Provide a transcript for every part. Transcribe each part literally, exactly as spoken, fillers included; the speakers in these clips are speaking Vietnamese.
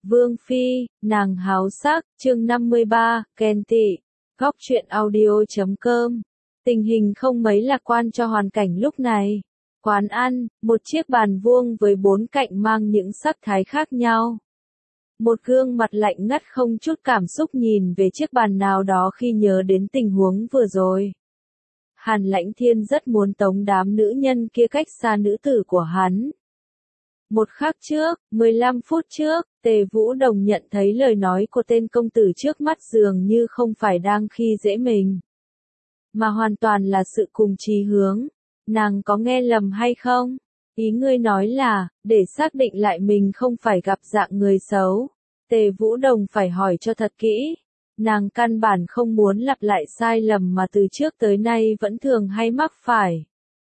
Vương Phi, nàng háo sắc, chương năm mươi ba, ghen tị. Góc truyện audio chấm com. Tình hình không mấy lạc quan cho hoàn cảnh lúc này. Quán ăn, một chiếc bàn vuông với bốn cạnh mang những sắc thái khác nhau. Một gương mặt lạnh ngắt không chút cảm xúc nhìn về chiếc bàn nào đó khi nhớ đến tình huống vừa rồi. Hàn Lãnh Thiên rất muốn tống đám nữ nhân kia cách xa nữ tử của hắn. Một khắc trước, mười lăm phút trước, Tề Vũ Đồng nhận thấy lời nói của tên công tử trước mắt dường như không phải đang khi dễ mình, mà hoàn toàn là sự cùng chí hướng. Nàng có nghe lầm hay không? Ý ngươi nói là, để xác định lại mình không phải gặp dạng người xấu. Tề Vũ Đồng phải hỏi cho thật kỹ. Nàng căn bản không muốn lặp lại sai lầm mà từ trước tới nay vẫn thường hay mắc phải.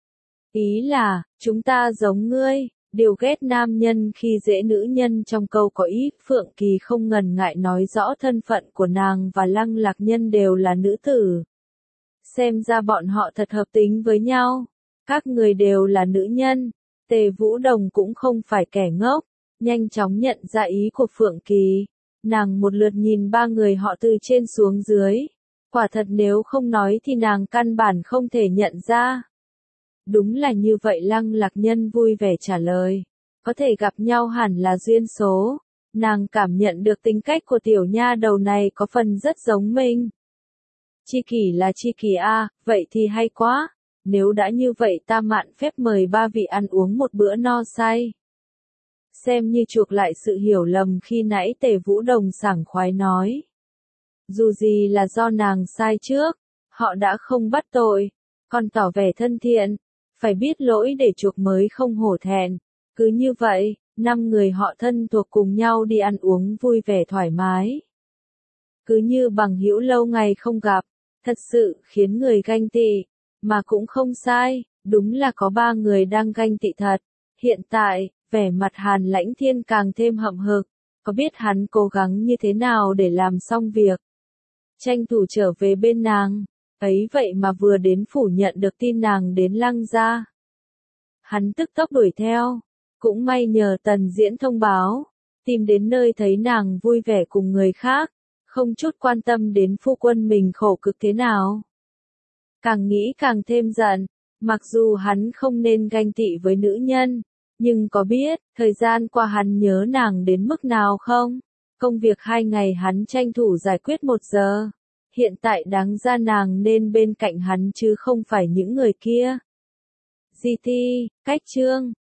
Ý là, chúng ta giống ngươi. Điều ghét nam nhân khi dễ nữ nhân trong câu có ý, Phượng Kỳ không ngần ngại nói rõ thân phận của nàng và Lăng Lạc Nhân đều là nữ tử. Xem ra bọn họ thật hợp tính với nhau. Các người đều là nữ nhân. Tề Vũ Đồng cũng không phải kẻ ngốc, nhanh chóng nhận ra ý của Phượng Kỳ. Nàng một lượt nhìn ba người họ từ trên xuống dưới. Quả thật nếu không nói thì nàng căn bản không thể nhận ra. Đúng là như vậy, Lăng Lạc Nhân vui vẻ trả lời. Có thể gặp nhau hẳn là duyên số. Nàng cảm nhận được tính cách của tiểu nha đầu này có phần rất giống mình. Chi kỷ là chi kỷ a, vậy thì hay quá. Nếu đã như vậy ta mạn phép mời ba vị ăn uống một bữa no say. Xem như chuộc lại sự hiểu lầm khi nãy Tề Vũ Đồng sảng khoái nói. Dù gì là do nàng sai trước, họ đã không bắt tội, còn tỏ vẻ thân thiện. Phải biết lỗi để chuộc mới không hổ thẹn. Cứ như vậy, năm người họ thân thuộc cùng nhau đi ăn uống vui vẻ thoải mái. Cứ như bằng hữu lâu ngày không gặp, thật sự khiến người ganh tị. Mà cũng không sai, đúng là có ba người đang ganh tị thật. Hiện tại, vẻ mặt Hàn Lãnh Thiên càng thêm hậm hực. Có biết hắn cố gắng như thế nào để làm xong việc? Tranh thủ trở về bên nàng. Ấy vậy mà vừa đến phủ nhận được tin nàng đến Lăng gia. Hắn tức tốc đuổi theo. Cũng may nhờ Tần Diễn thông báo. Tìm đến nơi thấy nàng vui vẻ cùng người khác. Không chút quan tâm đến phu quân mình khổ cực thế nào. Càng nghĩ càng thêm giận. Mặc dù hắn không nên ganh tị với nữ nhân. Nhưng có biết, thời gian qua hắn nhớ nàng đến mức nào không? Công việc hai ngày hắn tranh thủ giải quyết một giờ. Hiện tại đáng ra nàng nên bên cạnh hắn chứ không phải những người kia. giê tê, cách chương,